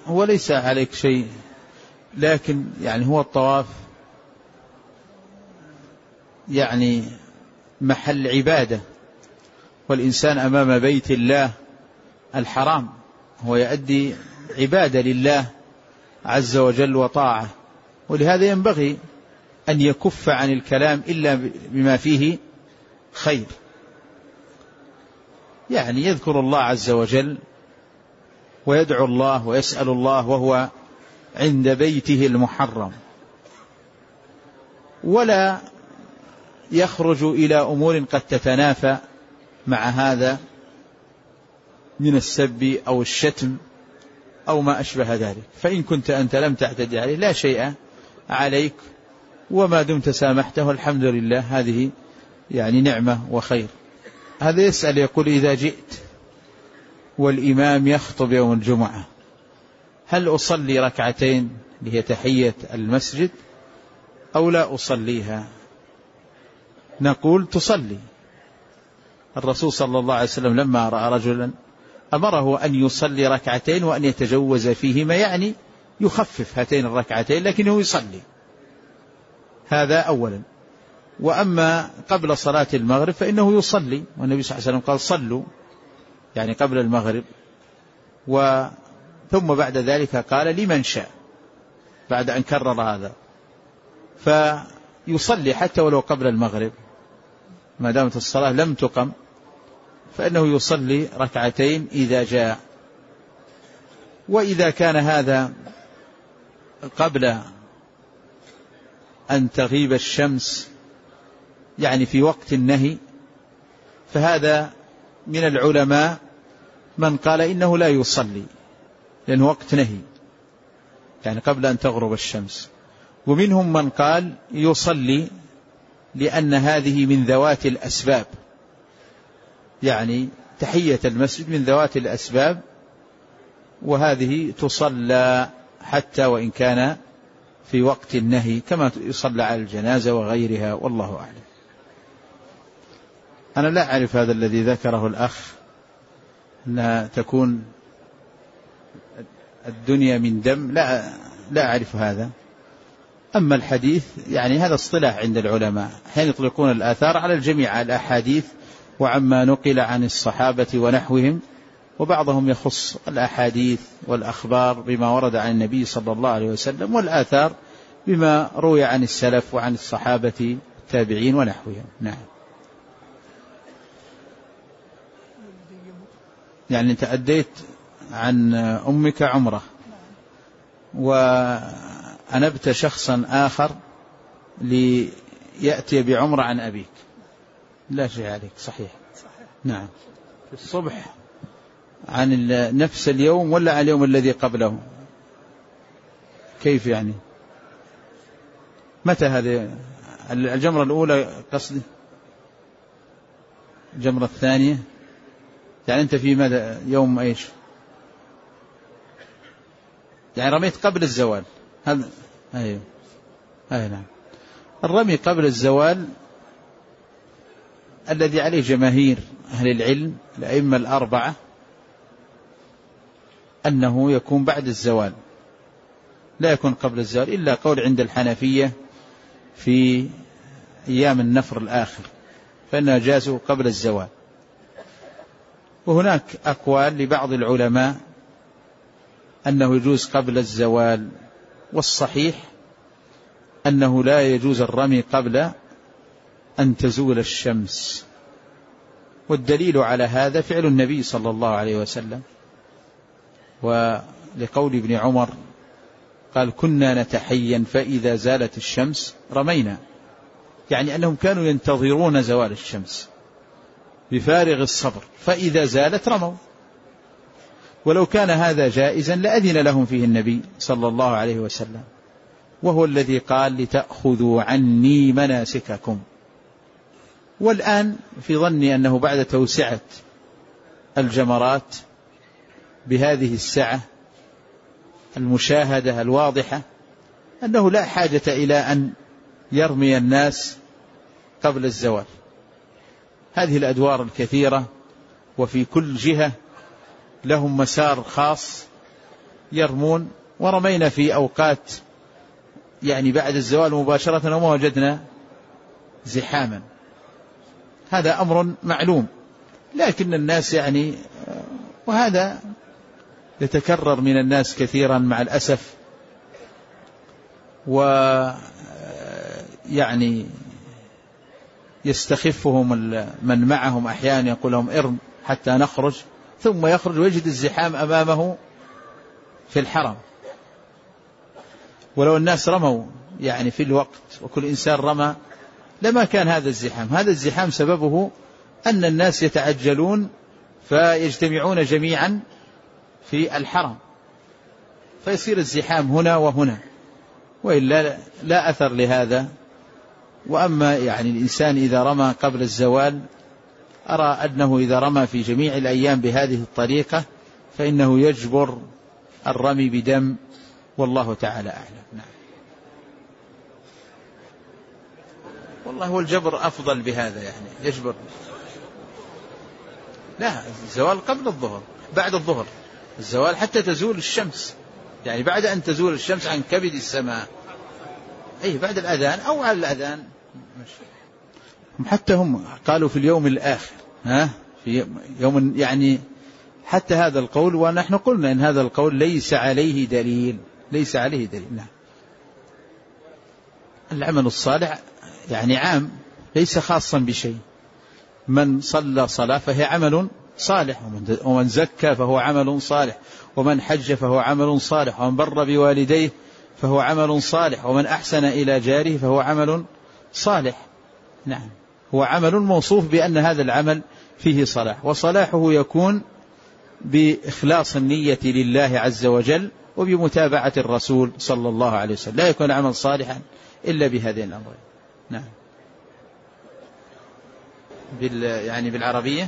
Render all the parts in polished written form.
هو ليس عليك شيء، لكن يعني هو الطواف يعني محل عبادة، والإنسان أمام بيت الله الحرام هو يؤدي عبادة لله عز وجل وطاعة، ولهذا ينبغي أن يكف عن الكلام إلا بما فيه خير، يعني يذكر الله عز وجل ويدعو الله ويسأل الله وهو عند بيته المحرم، ولا يخرج إلى أمور قد تتنافى مع هذا من السب أو الشتم أو ما أشبه ذلك. فإن كنت أنت لم تعتدي عليه لا شيء عليك، وما دمت سامحته الحمد لله، هذه يعني نعمة وخير. هذا يسأل يقول: إذا جئت والإمام يخطب يوم الجمعة هل أصلي ركعتين اللي هي تحية المسجد أو لا أصليها؟ نقول: تصلي. الرسول صلى الله عليه وسلم لما رأى رجلا أمره أن يصلي ركعتين وأن يتجوز فيهما، يعني يخفف هاتين الركعتين لكنه يصلي، هذا أولا. وأما قبل صلاة المغرب فإنه يصلي، والنبي صلى الله عليه وسلم قال: صلوا، يعني قبل المغرب. ثم بعد ذلك قال: لمن شاء، بعد أن كرر هذا، فيصلي حتى ولو قبل المغرب ما دامت الصلاة لم تقم، فإنه يصلي ركعتين إذا جاء. وإذا كان هذا قبل أن تغيب الشمس يعني في وقت النهي، فهذا من العلماء من قال إنه لا يصلي لأنه وقت نهي، يعني قبل أن تغرب الشمس. ومنهم من قال يصلي لأن هذه من ذوات الأسباب، يعني تحية المسجد من ذوات الأسباب، وهذه تصلى حتى وإن كان في وقت النهي، كما يصلى على الجنازة وغيرها، والله أعلم. أنا لا أعرف هذا الذي ذكره الأخ أن تكون الدنيا من دم، لا أعرف هذا. أما الحديث يعني هذا اصطلاح عند العلماء، حين يطلقون الآثار على الجميع، الأحاديث وعما نقل عن الصحابة ونحوهم، وبعضهم يخص الأحاديث والأخبار بما ورد عن النبي صلى الله عليه وسلم، والآثار بما روي عن السلف وعن الصحابة التابعين ونحوهم. نعم. يعني أنت أديت عن أمك عمرة وأنبت شخصا آخر ليأتي بعمرة عن أبيك، لا شيء عليك، صحيح. نعم. في الصبح عن نفس اليوم ولا عن اليوم الذي قبله؟ كيف يعني؟ متى هذه الجمرة الأولى قصدي؟ الجمرة الثانية يعني أنت في ماذا يوم إيش؟ يعني رميت قبل الزوال هذا؟ أيوه. أي نعم. الرمي قبل الزوال الذي عليه جماهير أهل العلم الأئمة الأربعة أنه يكون بعد الزوال، لا يكون قبل الزوال، إلا قول عند الحنفية في أيام النفر الآخر فإنه جازوا قبل الزوال. وهناك أقوال لبعض العلماء أنه يجوز قبل الزوال، والصحيح أنه لا يجوز الرمي قبل أن تزول الشمس، والدليل على هذا فعل النبي صلى الله عليه وسلم، ولقول ابن عمر قال: كنا نتحين فإذا زالت الشمس رمينا، يعني أنهم كانوا ينتظرون زوال الشمس بفارغ الصبر، فإذا زالت رموا. ولو كان هذا جائزا لأذن لهم فيه النبي صلى الله عليه وسلم، وهو الذي قال: لتأخذوا عني مناسككم. والآن في ظني أنه بعد توسعة الجمرات بهذه السعة المشاهدة الواضحة أنه لا حاجة إلى أن يرمي الناس قبل الزوال. هذه الأدوار الكثيرة وفي كل جهة لهم مسار خاص يرمون، ورمينا في أوقات يعني بعد الزوال مباشرة وما وجدنا زحاما. هذا أمر معلوم، لكن الناس يعني، وهذا يتكرر من الناس كثيرا مع الأسف، ويعني يستخفهم من معهم أحيانا، يقول لهم ارم حتى نخرج، ثم يخرج ويجد الزحام أمامه في الحرم. ولو الناس رموا يعني في الوقت وكل إنسان رمى لما كان هذا الزحام. هذا الزحام سببه أن الناس يتعجلون فيجتمعون جميعا في الحرم، فيصير الزحام هنا وهنا، وإلا لا أثر لهذا. وأما يعني الإنسان إذا رمى قبل الزوال، أرى أنه إذا رمى في جميع الأيام بهذه الطريقة فإنه يجبر الرمي بدم، والله تعالى أعلم. نعم. والله هو الجبر أفضل بهذا، يعني يجبر. لا، الزوال قبل الظهر، بعد الظهر الزوال حتى تزول الشمس، يعني بعد أن تزول الشمس عن كبد السماء، أي بعد الأذان أو على الأذان. حتى هم قالوا في اليوم الآخر، في يوم، يعني حتى هذا القول، ونحن قلنا إن هذا القول ليس عليه دليل، ليس عليه دليل. نعم. العمل الصالح يعني عام، ليس خاصا بشيء. من صلى صلاة فهي عمل صالح، ومن زكى فهو عمل صالح، ومن حج فهو عمل صالح، ومن بر بوالديه فهو عمل صالح، ومن أحسن إلى جاره فهو عمل صالح. نعم، هو عمل موصوف بأن هذا العمل فيه صلاح، وصلاحه يكون بإخلاص النية لله عز وجل وبمتابعة الرسول صلى الله عليه وسلم. لا يكون عمل صالحا إلا بهذين الأمرين. نعم. يعني بالعربية،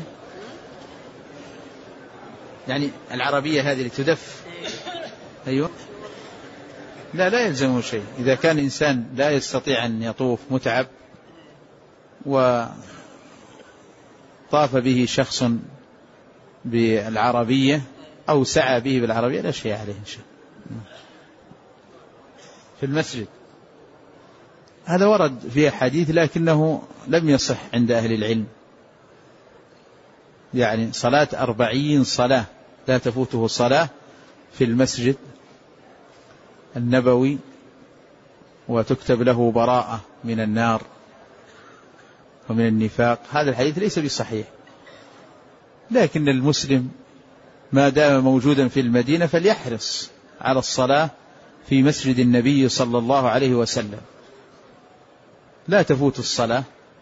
يعني العربية هذه اللي تدف، أيوة، لا يلزمه شيء. إذا كان إنسان لا يستطيع أن يطوف، متعب، وطاف به شخص بالعربية أو سعى به بالعربية لا شيء عليه إن شاء الله. في المسجد هذا ورد فيه حديث لكنه لم يصح عند أهل العلم، يعني صلاة 40 صلاة لا تفوته صلاة في المسجد النبوي، وتكتب له براءة من النار ومن النفاق. هذا الحديث ليس بصحيح، لكن المسلم ما دام موجودا في المدينة فليحرص على الصلاة في مسجد النبي صلى الله عليه وسلم، لا تفوت الصلاة.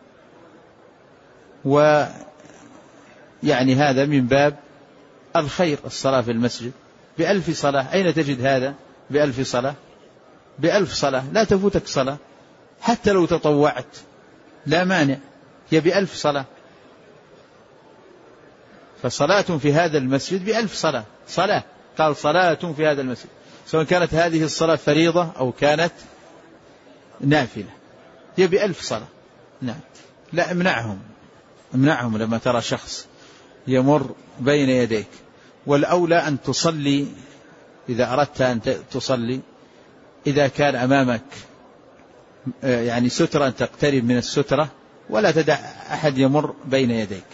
ويعني هذا من باب الخير، الصلاة في المسجد ب1000 صلاة. أين تجد هذا ب1000 صلاة؟ ب1000 صلاة لا تفوتك صلاة، حتى لو تطوعت لا مانع، هي ب1000 صلاة. فصلاة في هذا المسجد ب1000 صلاة. صلاة، قال صلاة في هذا المسجد، سواء كانت هذه الصلاة فريضة أو كانت نافلة، هي ب1000 صلاة. نعم. لا، امنعهم لما ترى شخص يمر بين يديك. والأولى أن تصلي إذا أردت أن تصلي، إذا كان أمامك يعني سترة تقترب من السترة، ولا تدع أحد يمر بين يديك.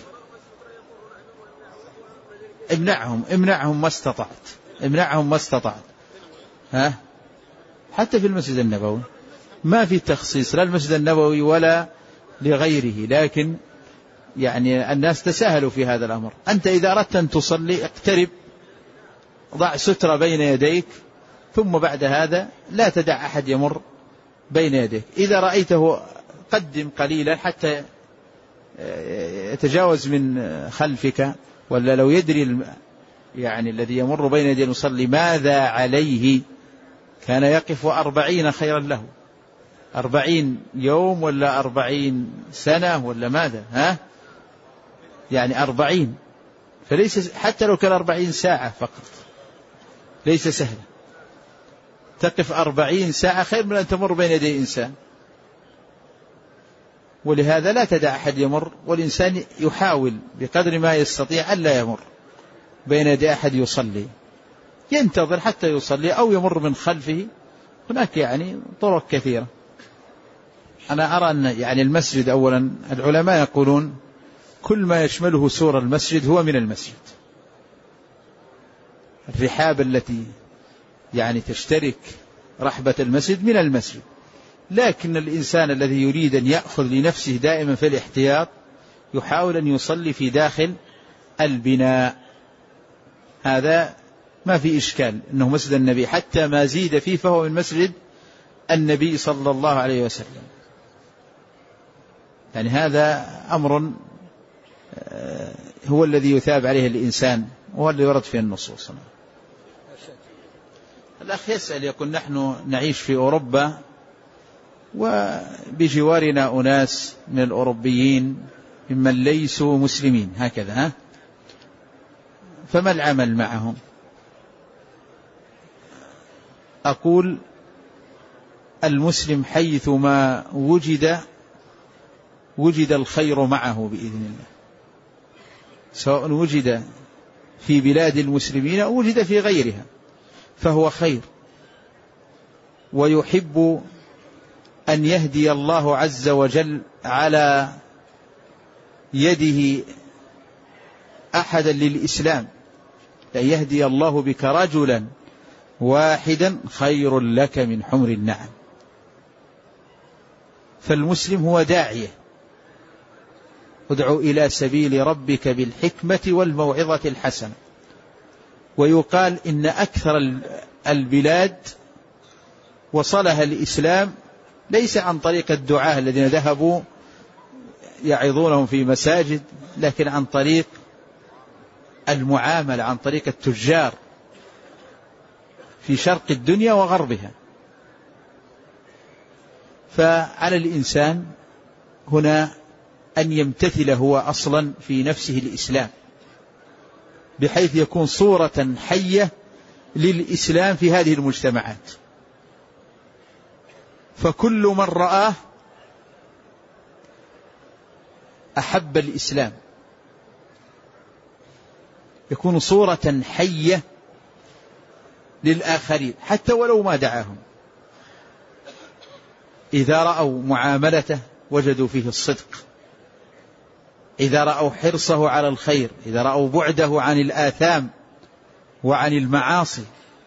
امنعهم ما استطعت. حتى في المسجد النبوي ما في تخصيص، لا المسجد النبوي ولا لغيره، لكن يعني الناس تساهلوا في هذا الأمر. أنت إذا أردت أن تصلي اقترب، ضع سترة بين يديك، ثم بعد هذا لا تدع أحد يمر بين يديك. إذا رأيته قدم قليلا حتى يتجاوز من خلفك، ولا لو يدري يعني الذي يمر بين يدي المصلي ماذا عليه، كان يقف 40 خيرا له. 40 يوم ولا 40 سنة ولا ماذا؟ يعني 40، فليس حتى لو كان 40 ساعة فقط ليس سهلا. تقف 40 ساعة خير من أن تمر بين يدي إنسان. ولهذا لا تدع أحد يمر، والإنسان يحاول بقدر ما يستطيع ألا يمر بين يدي أحد يصلي. ينتظر حتى يصلي أو يمر من خلفه. هناك يعني طرق كثيرة. أنا أرى أن يعني المسجد أولا العلماء يقولون كل ما يشمله سور المسجد هو من المسجد. الرحاب التي يعني تشترك رحبة المسجد من المسجد، لكن الإنسان الذي يريد أن يأخذ لنفسه دائما في الاحتياط يحاول أن يصلي في داخل البناء، هذا ما في إشكال أنه مسجد النبي، حتى ما زيد فيه فهو من مسجد النبي صلى الله عليه وسلم. يعني هذا أمر هو الذي يثاب عليه الإنسان وهو الذي ورد فيه النصوص. الأخ يسأل يقول نحن نعيش في أوروبا وبجوارنا أناس من الأوروبيين ممن ليسوا مسلمين هكذا، فما العمل معهم؟ أقول المسلم حيثما وجد الخير معه بإذن الله، سواء وجد في بلاد المسلمين أو وجد في غيرها فهو خير، ويحب أن يهدي الله عز وجل على يده أحدا للإسلام، لأن يهدي الله بك رجلا واحدا خير لك من حمر النعم. فالمسلم هو داعية، ادعو إلى سبيل ربك بالحكمة والموعظة الحسنة. ويقال إن أكثر البلاد وصلها الإسلام ليس عن طريق الدعاة الذين ذهبوا يعظونهم في مساجد، لكن عن طريق المعاملة، عن طريق التجار في شرق الدنيا وغربها. فعلى الإنسان هنا أن يمتثل هو أصلا في نفسه الإسلام، بحيث يكون صورة حية للإسلام في هذه المجتمعات، فكل من رآه أحب الإسلام، يكون صورة حية للآخرين حتى ولو ما دعاهم. إذا رأوا معاملته وجدوا فيه الصدق، إذا رأوا حرصه على الخير، إذا رأوا بعده عن الآثام وعن المعاصي،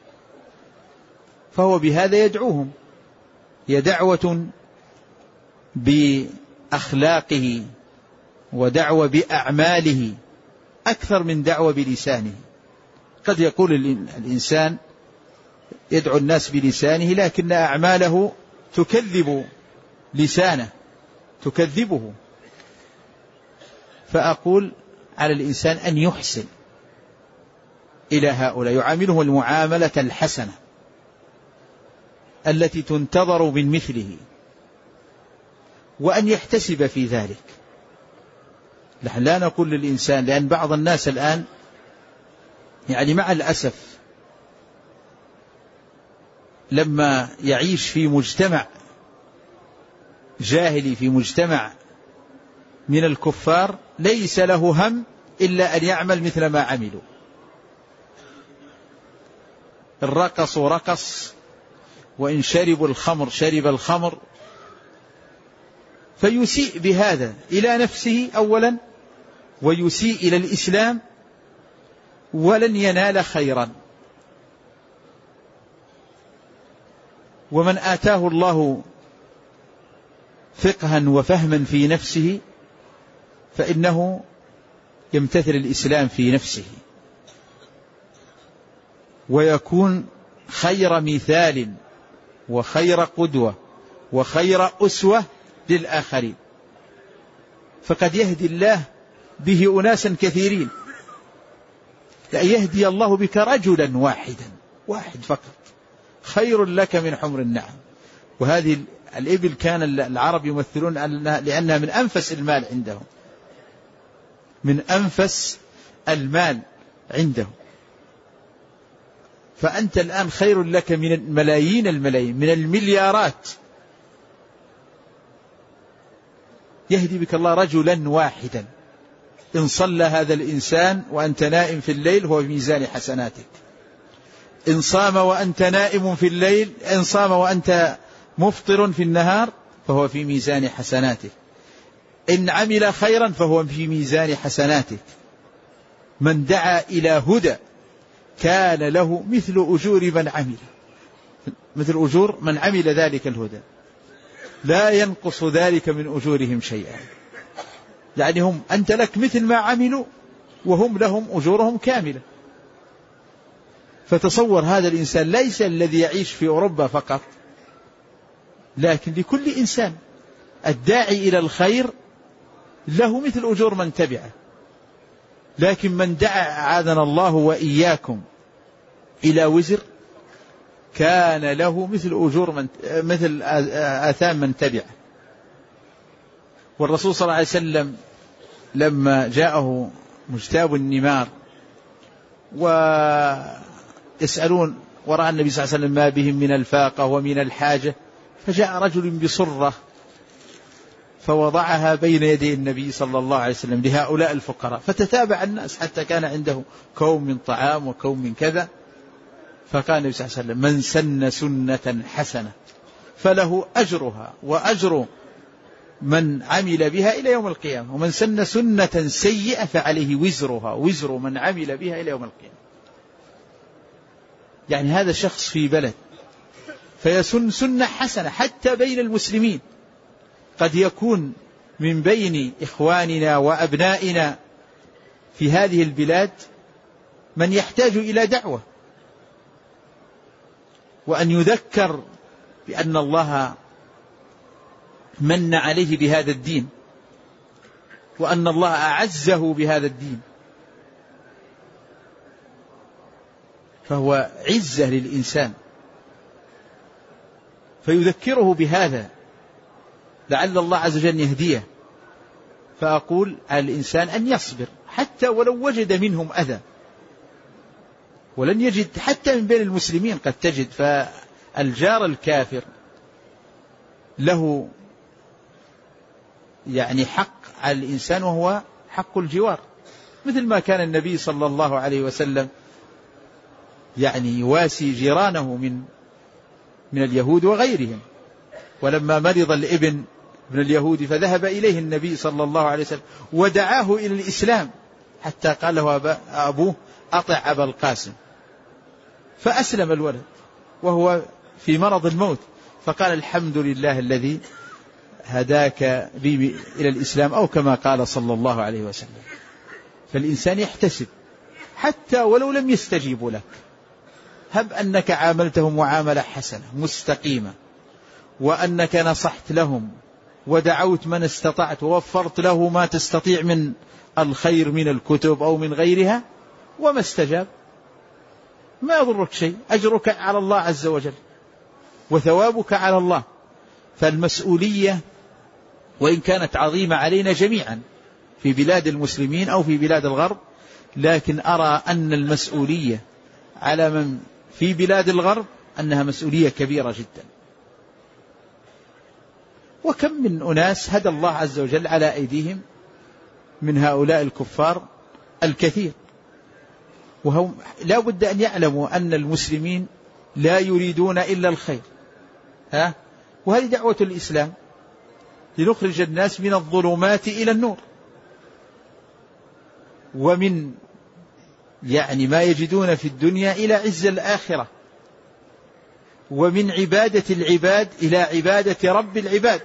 فهو بهذا يدعوهم. هي دعوة بأخلاقه ودعوة بأعماله أكثر من دعوة بلسانه. قد يقول الإنسان يدعو الناس بلسانه لكن أعماله تكذب لسانه، تكذبه. فأقول على الإنسان أن يحسن إلى هؤلاء، يعاملهم المعاملة الحسنة التي تنتظر من مثله، وأن يحتسب في ذلك. نحن لا نقول للإنسان، لأن بعض الناس الآن يعني مع الأسف لما يعيش في مجتمع جاهلي، في مجتمع من الكفار، ليس له هم إلا أن يعمل مثل ما عملوا. إن رقصوا رقص، وإن شربوا الخمر شرب الخمر، فيسيء بهذا إلى نفسه أولا، ويسيء إلى الإسلام، ولن ينال خيرا. ومن آتاه الله فقها وفهما في نفسه فإنه يمتثل الإسلام في نفسه، ويكون خير مثال وخير قدوة وخير أسوة للآخرين. فقد يهدي الله به أناسا كثيرين، لأن يهدي الله بك رجلا واحدا، واحد فقط، خير لك من حمر النعم. وهذه الإبل كان العرب يمثلون لأنها من أنفس المال عندهم، من أنفس المال عندهم. فأنت الآن خير لك من ملايين الملايين، من المليارات. يهدي بك الله رجلا واحدا، إن صلى هذا الإنسان وأنت نائم في الليل هو في ميزان حسناتك. إن صام وأنت نائم في الليل، إن صام وأنت مفطر في النهار فهو في ميزان حسناتك، إن عمل خيرا فهو في ميزان حسناتك. من دعا إلى هدى كان له مثل أجور من عمل، مثل أجور من عمل ذلك الهدى، لا ينقص ذلك من أجورهم شيئا. يعني هم أنت لك مثل ما عملوا وهم لهم أجورهم كاملة. فتصور هذا الإنسان ليس الذي يعيش في أوروبا فقط، لكن لكل إنسان الداعي إلى الخير له مثل أجور من تبعه. لكن من دعا أعاذنا الله وإياكم إلى وزر كان له مثل أجور مثل آثام من تبعه. والرسول صلى الله عليه وسلم لما جاءه مجتاب النمار ويسألون ورأى النبي صلى الله عليه وسلم ما بهم من الفاقة ومن الحاجة، فجاء رجل بصرة فوضعها بين يدي النبي صلى الله عليه وسلم لهؤلاء الفقراء، فتتابع الناس حتى كان عنده كوم من طعام وكوم من كذا. فقال النبي صلى الله عليه وسلم: من سن سنة حسنة فله أجرها وأجر من عمل بها إلى يوم القيامة، ومن سن سنة سيئة فعليه وزرها وزر من عمل بها إلى يوم القيامة. يعني هذا شخص في بلد فيسن سنة حسنة حتى بين المسلمين، قد يكون من بين إخواننا وأبنائنا في هذه البلاد من يحتاج إلى دعوة، وأن يذكر بأن الله من عليه بهذا الدين، وأن الله أعزه بهذا الدين، فهو عزة للإنسان، فيذكره بهذا لعل الله عز وجل يهديه. فأقول على الإنسان أن يصبر حتى ولو وجد منهم أذى، ولن يجد حتى من بين المسلمين قد تجد. فالجار الكافر له يعني حق على الإنسان وهو حق الجوار، مثل ما كان النبي صلى الله عليه وسلم يعني يواسي جيرانه من اليهود وغيرهم. ولما مرض الابن من اليهود فذهب إليه النبي صلى الله عليه وسلم ودعاه إلى الإسلام، حتى قال له أبوه: أطع أبا القاسم. فأسلم الولد وهو في مرض الموت، فقال: الحمد لله الذي هداك بي إلى الإسلام، أو كما قال صلى الله عليه وسلم. فالإنسان يحتسب حتى ولو لم يستجيبوا لك، هب أنك عاملتهم معاملة حسنة مستقيمة، وأنك نصحت لهم ودعوت من استطعت ووفرت له ما تستطيع من الخير من الكتب أو من غيرها، وما استجاب، ما يضرك شيء، أجرك على الله عز وجل وثوابك على الله. فالمسؤولية وإن كانت عظيمة علينا جميعا في بلاد المسلمين أو في بلاد الغرب، لكن أرى أن المسؤولية على من في بلاد الغرب أنها مسؤولية كبيرة جدا. وكم من أناس هدى الله عز وجل على أيديهم من هؤلاء الكفار الكثير، وهم لا بد أن يعلموا أن المسلمين لا يريدون إلا الخير. وهذه دعوة الإسلام، لنخرج الناس من الظلمات إلى النور، ومن يعني ما يجدون في الدنيا إلى عز الآخرة، ومن عبادة العباد إلى عبادة رب العباد.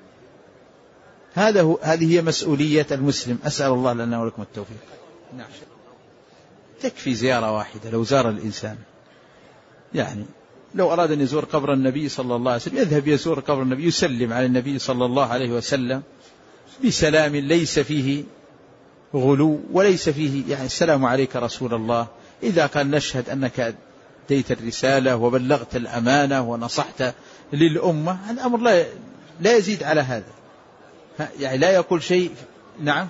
هذه هي مسؤولية المسلم. أسأل الله لنا ولكم التوفيق. نعم. تكفي زيارة واحدة لو زار الإنسان، يعني لو أراد أن يزور قبر النبي صلى الله عليه وسلم يذهب يزور قبر النبي، يسلم على النبي صلى الله عليه وسلم بسلام ليس فيه غلو وليس فيه يعني السلام عليك رسول الله. إذا قال: نشهد أنك أديت الرسالة وبلغت الأمانة ونصحت للأمة، الأمر لا يزيد على هذا، يعني لا يقول شيء. نعم.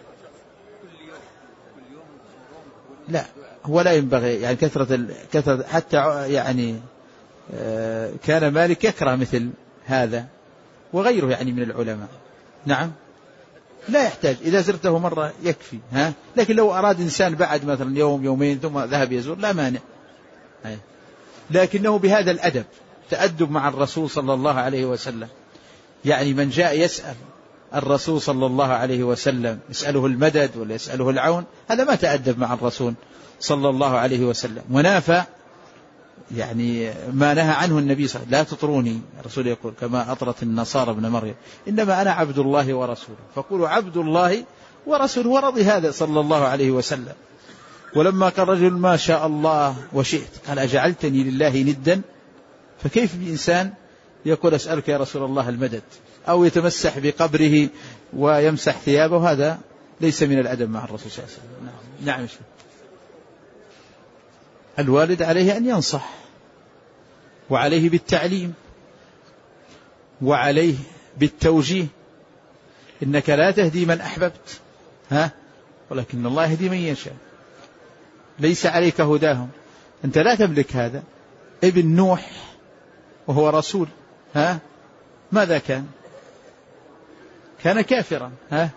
لا، هو لا ينبغي يعني كثرة حتى يعني كان مالك يكره مثل هذا وغيره يعني من العلماء. نعم، لا يحتاج، إذا زرته مرة يكفي. لكن لو أراد إنسان بعد مثلا يوم يومين ثم ذهب يزور لا مانع. لكنه بهذا الأدب، تأدب مع الرسول صلى الله عليه وسلم. يعني من جاء يسأل الرسول صلى الله عليه وسلم، يسأله المدد ولا يسأله العون، هذا ما تأدب مع الرسول صلى الله عليه وسلم، ونافى يعني ما نهى عنه النبي صلى الله عليه وسلم. لا تطروني، الرسول يقول كما أطرت النصارى ابن مريم، إنما أنا عبد الله ورسوله، فقولوا عبد الله ورسوله، ورضي هذا صلى الله عليه وسلم. ولما قال رجل ما شاء الله وشئت، قال أجعلتني لله ندا؟ فكيف بإنسان يقول أسألك يا رسول الله المدد، أو يتمسح بقبره ويمسح ثيابه؟ هذا ليس من الأدب مع الرسول صلى الله عليه وسلم. نعم. الوالد عليه أن ينصح، وعليه بالتعليم، وعليه بالتوجيه. إنك لا تهدي من أحببت، ولكن الله يهدي من يشاء، ليس عليك هداهم. أنت لا تملك هذا. ابن نوح وهو رسول، ماذا كان كافرا،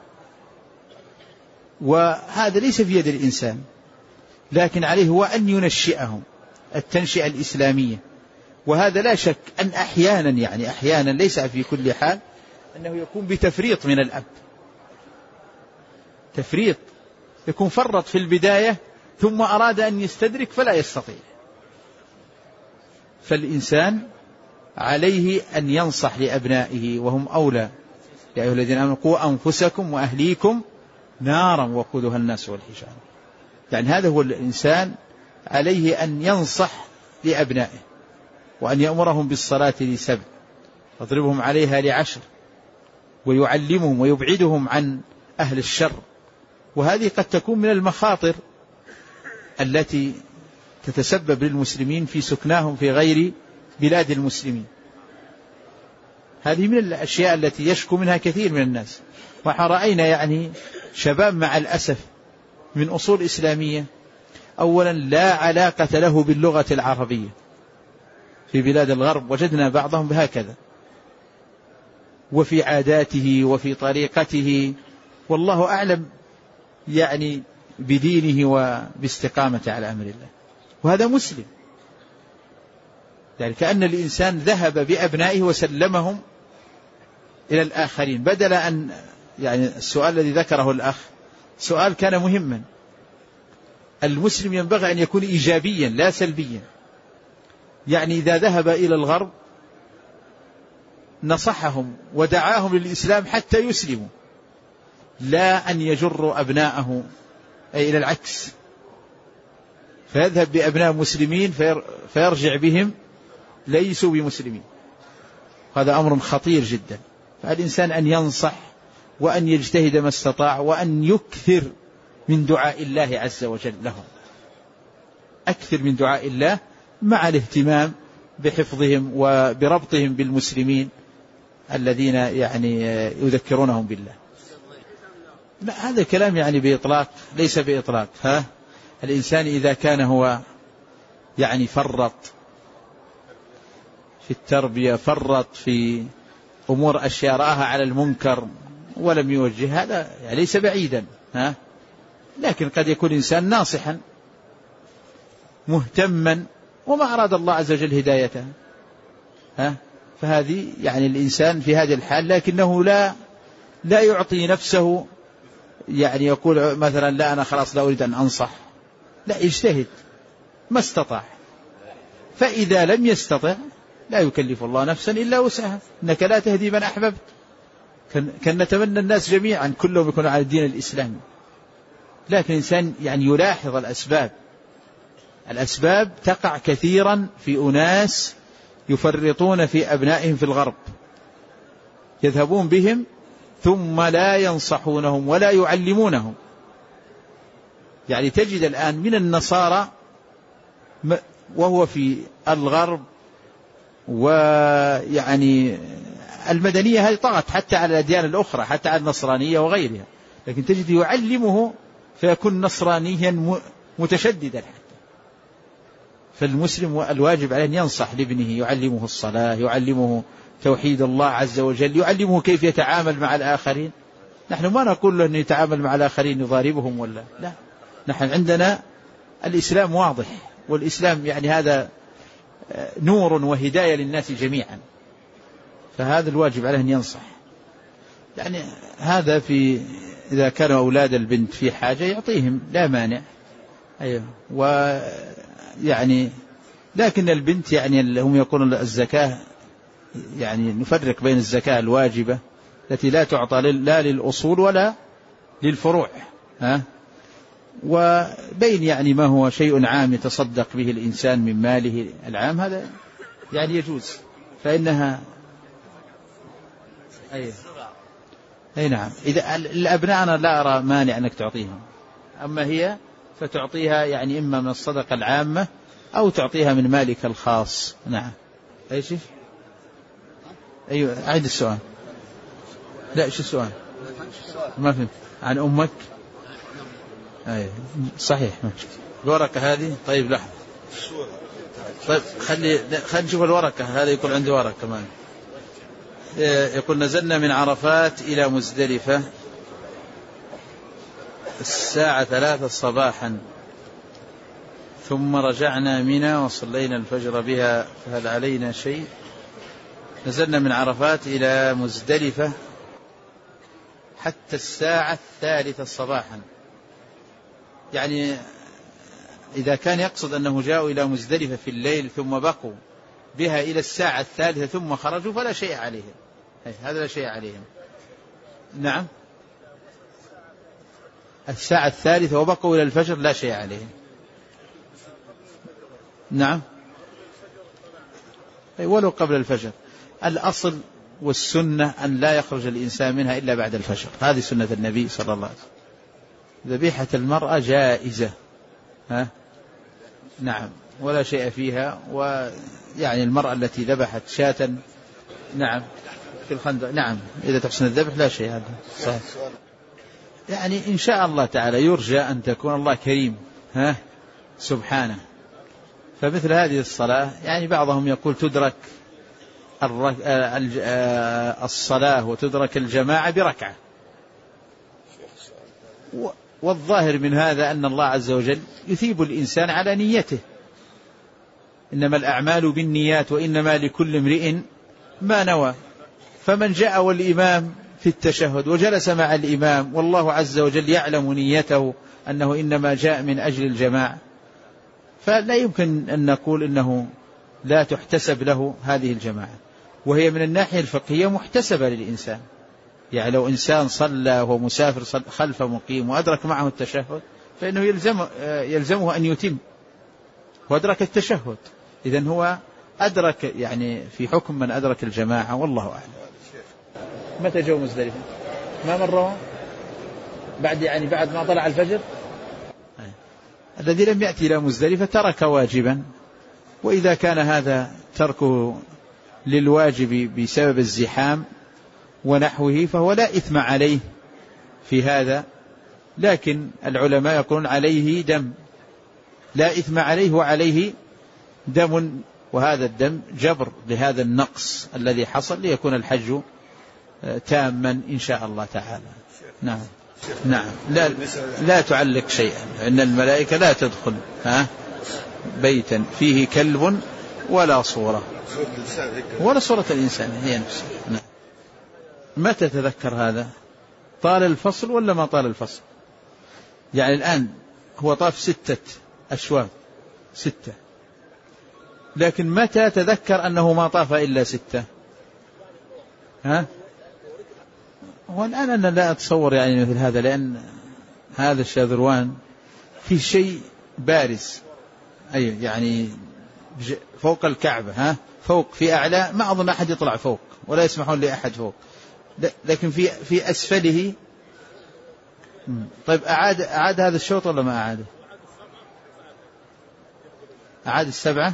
وهذا ليس في يد الإنسان، لكن عليه هو أن ينشئهم التنشئة الإسلامية. وهذا لا شك أن أحيانا ليس في كل حال، أنه يكون بتفريط من الأب، تفريط، يكون فرط في البداية ثم أراد أن يستدرك فلا يستطيع. فالإنسان عليه أن ينصح لأبنائه وهم أولى. يا أيها الذين آمنوا قوا أنفسكم وأهليكم نارا وقودها الناس والحجارة. يعني هذا هو الإنسان عليه أن ينصح لأبنائه، وأن يأمرهم بالصلاة ل7، يضربهم عليها ل10، ويعلمهم ويبعدهم عن أهل الشر. وهذه قد تكون من المخاطر التي تتسبب للمسلمين في سكناهم في غير بلاد المسلمين. هذه من الأشياء التي يشكو منها كثير من الناس. ورأينا شباب مع الأسف من أصول إسلامية، أولا لا علاقة له باللغة العربية في بلاد الغرب، وجدنا بعضهم بهكذا، وفي عاداته وفي طريقته، والله أعلم بدينه وباستقامة على أمر الله. وهذا مسلم، يعني كأن الإنسان ذهب بأبنائه وسلمهم إلى الآخرين، بدل أن السؤال الذي ذكره الأخ سؤال كان مهما. المسلم ينبغي أن يكون إيجابيا لا سلبيا. إذا ذهب إلى الغرب نصحهم ودعاهم للإسلام حتى يسلموا، لا أن يجروا أبناءه أي إلى العكس، فيذهب بأبناء مسلمين فيرجع بهم ليسوا بمسلمين. هذا أمر خطير جدا. فالإنسان أن ينصح وأن يجتهد ما استطاع، وأن يكثر من دعاء الله عز وجل لهم، أكثر من دعاء الله، مع الاهتمام بحفظهم وبربطهم بالمسلمين الذين يذكرونهم بالله. لا، هذا كلام بإطلاق، ليس بإطلاق. الإنسان إذا كان هو فرط في التربية، فرط في أمور أشياء رآها على المنكر ولم يوجه، هذا ليس بعيدا، لكن قد يكون إنسان ناصحا مهتما وما أراد الله عز وجل هدايته، فهذه الإنسان في هذه الحال، لكنه لا يعطي نفسه يقول مثلا لا أنا خلاص لا أريد أن أنصح، لا، يجتهد ما استطاع. فإذا لم يستطع لا يكلف الله نفسا إلا وسعها، إنك لا تهدي من أحببت. كان نتمنى الناس جميعا كلهم يكونوا على الدين الإسلامي، لكن الإنسان يلاحظ الأسباب تقع كثيرا في أناس يفرطون في أبنائهم في الغرب، يذهبون بهم ثم لا ينصحونهم ولا يعلمونهم. تجد الآن من النصارى وهو في الغرب، المدنية هذه طغت حتى على الأديان الأخرى، حتى على النصرانية وغيرها، لكن تجد يعلمه فيكون نصرانيا متشددا حتى. فالمسلم الواجب عليه أن ينصح لابنه، يعلمه الصلاة، يعلمه توحيد الله عز وجل، يعلمه كيف يتعامل مع الآخرين. نحن ما نقول له أن يتعامل مع الآخرين يضاربهم ولا لا، نحن عندنا الإسلام واضح، والإسلام هذا نور وهداية للناس جميعا، فهذا الواجب عليه أن ينصح. يعني هذا إذا كانوا أولاد البنت في حاجة يعطيهم لا مانع. أيوه. ويعني لكن البنت يعني هم يقولون الزكاة، يعني نفرق بين الزكاة الواجبة التي لا تعطى لا للأصول ولا للفروع، وبين يعني ما هو شيء عام يتصدق به الإنسان من ماله العام، هذا يعني يجوز، فإنها أي نعم. إذا الأبناء أنا لا أرى مانع أنك تعطيهم، أما هي فتعطيها يعني إما من الصدقة العامة أو تعطيها من مالك الخاص. نعم. أي شيء؟ أيوة أعيد السؤال. لا شو السؤال؟ ما فهمت. عن أمك؟ أي صحيح. الورقة هذه طيب لحظة. طيب خلي نشوف الورقة هذه، يكون عنده ورقة كمان. يقول نزلنا من عرفات إلى مزدلفة الساعة 3 صباحا، ثم رجعنا منى وصلينا الفجر بها، فهل علينا شيء؟ نزلنا من عرفات إلى مزدلفة حتى الساعة 3 صباحا، يعني إذا كان يقصد أنه جاءوا إلى مزدلفة في الليل ثم بقوا بها إلى الساعة 3 ثم خرجوا فلا شيء عليهم، هذا لا شيء عليهم. نعم. الساعة 3 وبقوا إلى الفجر لا شيء عليهم. نعم. ولو قبل الفجر. الأصل والسنة أن لا يخرج الإنسان منها إلا بعد الفجر، هذه سنة النبي صلى الله عليه وسلم. ذبيحة المرأة جائزة، نعم، ولا شيء فيها. ويعني المرأة التي ذبحت شاة، نعم، في الخندق، نعم، إذا تحسن الذبح لا شيء، هذا صحيح. يعني إن شاء الله تعالى يرجى أن تكون الله كريم سبحانه. فمثل هذه الصلاة يعني بعضهم يقول تدرك الصلاة وتدرك الجماعة بركعة، والظاهر من هذا أن الله عز وجل يثيب الإنسان على نيته، إنما الأعمال بالنيات وإنما لكل امرئ ما نوى. فمن جاء والإمام في التشهد وجلس مع الإمام والله عز وجل يعلم نيته أنه إنما جاء من أجل الجماعة، فلا يمكن أن نقول إنه لا تحتسب له هذه الجماعة، وهي من الناحية الفقهية محتسبة للإنسان. يعني لو إنسان صلى وهو مسافر خلف مقيم وأدرك معه التشهد فإنه يلزمه أن يتم، وأدرك التشهد، إذن هو أدرك يعني في حكم من أدرك الجماعة، والله أعلم. متى جو مزدلفة؟ ما مروا بعد ما طلع الفجر. الذي لم يأتي إلى مزدلفة ترك واجبا، وإذا كان هذا تركه للواجب بسبب الزحام ونحوه فهو لا إثم عليه في هذا، لكن العلماء يقولون عليه دم، لا إثم عليه وعليه دم، وهذا الدم جبر لهذا النقص الذي حصل ليكون الحج تاما إن شاء الله تعالى. نعم. نعم. لا تعلق شيئا، إن الملائكة لا تدخل بيتا فيه كلب ولا صورة الإنسان هي نفسها. نعم. متى تذكر هذا؟ طال الفصل ولا ما طال الفصل؟ يعني الآن هو طاف 6 أشواط 6، لكن متى تذكر أنه ما طاف إلا 6؟ والآن أنا لا أتصور يعني مثل هذا، لأن هذا الشاذروان في شيء بارز، أي يعني فوق الكعبة، فوق في أعلى ما أظن أحد يطلع فوق ولا يسمحون لأحد فوق، لكن في أسفله. طيب أعاد هذا الشوط ولا ما أعاده؟ أعاد 7.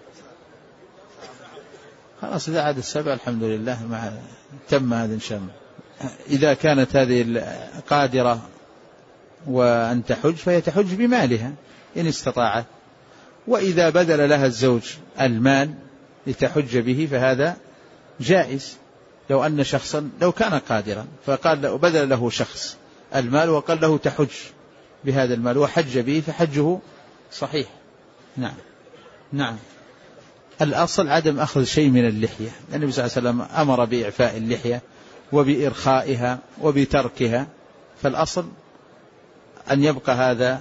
خلاص إذا أعاد 7 الحمد لله، تم هذا إن شاء الله. إذا كانت هذه قادرة وأن تحج فهي تحج بمالها إن استطاعت، وإذا بذل لها الزوج المال لتحج به فهذا جائز. لو أن شخصا لو كان قادرا فقال بذل له شخص المال وقال له تحج بهذا المال وحج به فحجه صحيح. نعم. نعم. الأصل عدم أخذ شيء من اللحية. النبي صلى الله عليه وسلم أمر بإعفاء اللحية وبإرخائها وبتركها، فالأصل أن يبقى هذا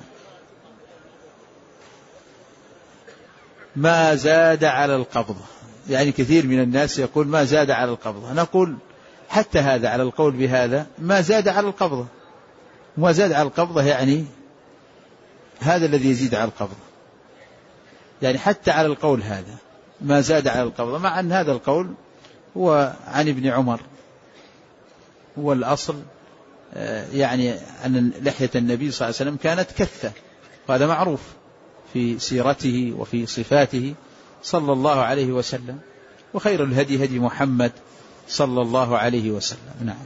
ما زاد على القبضة. يعني كثير من الناس يقول ما زاد على القبضة، نقول حتى هذا على القول بهذا ما زاد على القبضة. ما زاد على القبضة يعني هذا الذي يزيد على القبضة، يعني حتى على القول هذا ما زاد على القبضة، مع أن هذا القول هو عن ابن عمر. هو الأصل يعني أن لحية النبي صلى الله عليه وسلم كانت كثة، وهذا معروف في سيرته وفي صفاته صلى الله عليه وسلم. وخير الهدي هدي محمد صلى الله عليه وسلم. نعم.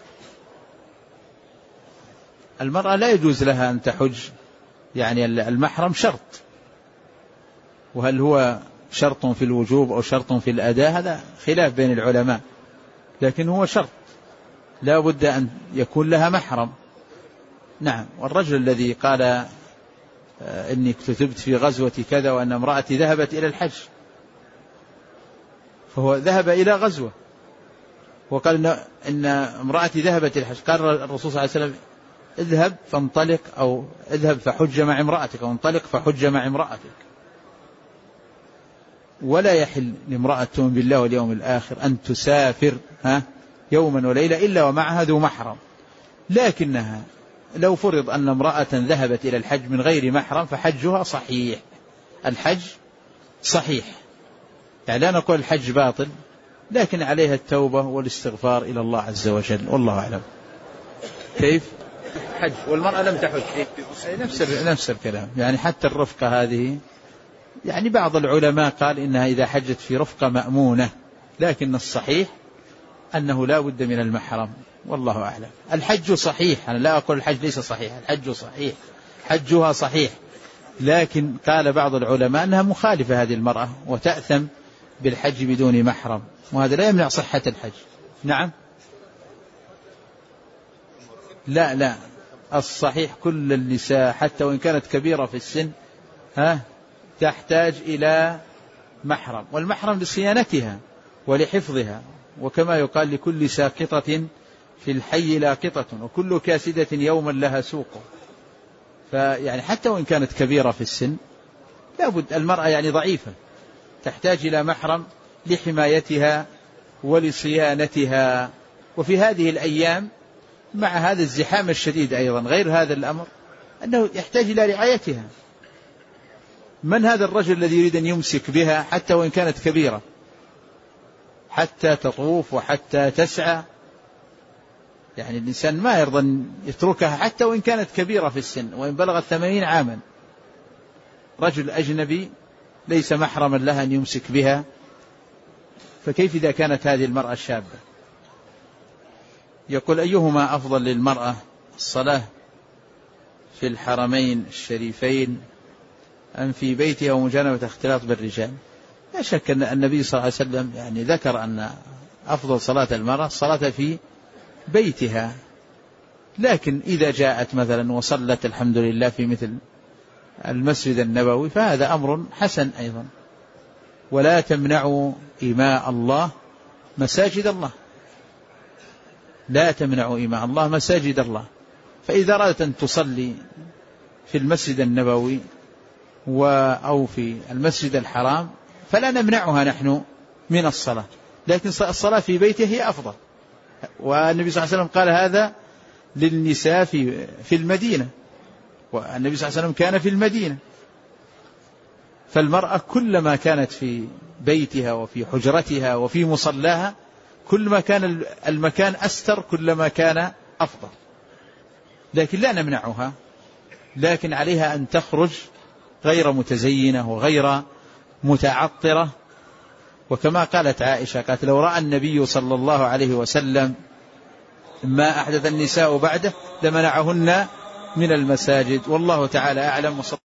المرأة لا يجوز لها أن تحج، يعني المحرم شرط، وهل هو شرط في الوجوب أو شرط في الأداء هذا خلاف بين العلماء، لكن هو شرط لا بد أن يكون لها محرم. نعم. والرجل الذي قال إني اكتتبت في غزوة كذا وأن امرأتي ذهبت إلى الحج، فهو ذهب إلى غزوة وقال إن امرأتي ذهبت إلى الحج، قال الرسول صلى الله عليه وسلم اذهب فانطلق، أو اذهب فحج مع امرأتك، أو انطلق فحج مع امرأتك. ولا يحل لامرأة تؤمن بالله واليوم الآخر أن تسافر يوما وليلة إلا ومعها ذو محرم. لكنها لو فرض أن امرأة ذهبت إلى الحج من غير محرم فحجها صحيح، الحج صحيح، يعني لا نقول الحج باطل، لكن عليها التوبة والاستغفار إلى الله عز وجل، والله أعلم. كيف حج والمرأة لم تحج؟ نفس الكلام، يعني حتى الرفقة هذه، يعني بعض العلماء قال إنها إذا حجت في رفقة مأمونة، لكن الصحيح أنه لا بد من المحرم، والله أعلم. الحج صحيح، أنا لا أقول الحج ليس صحيح، الحج صحيح، حجها صحيح، لكن قال بعض العلماء أنها مخالفة هذه المرأة وتأثم بالحج بدون محرم، وهذا لا يمنع صحة الحج. نعم. لا الصحيح كل النساء حتى وإن كانت كبيرة في السن تحتاج إلى محرم، والمحرم لصيانتها ولحفظها، وكما يقال لكل ساقطة في الحي لاقطة، وكل كاسدة يوما لها سوق. فيعني حتى وإن كانت كبيرة في السن لابد، المرأة يعني ضعيفة تحتاج إلى محرم لحمايتها ولصيانتها. وفي هذه الأيام مع هذا الزحام الشديد أيضا غير هذا الأمر أنه يحتاج إلى رعايتها. من هذا الرجل الذي يريد أن يمسك بها حتى وإن كانت كبيرة حتى تطوف وحتى تسعى؟ يعني الإنسان ما يرضى أن يتركها حتى وإن كانت كبيرة في السن، وإن بلغت 80 عاما. رجل أجنبي ليس محرما لها أن يمسك بها، فكيف إذا كانت هذه المرأة شابة؟ يقول أيهما أفضل للمرأة، الصلاة في الحرمين الشريفين أم في بيتها ومجانبة اختلاط بالرجال؟ لا شك أن النبي صلى الله عليه وسلم يعني ذكر أن أفضل صلاة المرأة الصلاة في بيتها، لكن إذا جاءت مثلا وصلت الحمد لله في مثل المسجد النبوي فهذا أمر حسن أيضا. ولا تمنعوا إماء الله مساجد الله، لا تمنعوا إماء الله مساجد الله. فإذا أردت أن تصلي في المسجد النبوي أو في المسجد الحرام فلا نمنعها نحن من الصلاة، لكن الصلاة في بيته هي أفضل. والنبي صلى الله عليه وسلم قال هذا للنساء في المدينة، والنبي صلى الله عليه وسلم كان في المدينة. فالمرأة كلما كانت في بيتها وفي حجرتها وفي مصلاها كلما كان المكان أستر كلما كان أفضل، لكن لا نمنعها، لكن عليها أن تخرج غير متزينة وغير متعطرة. وكما قالت عائشة قالت لو رأى النبي صلى الله عليه وسلم ما أحدث النساء بعده لمنعهن من المساجد، والله تعالى أعلم.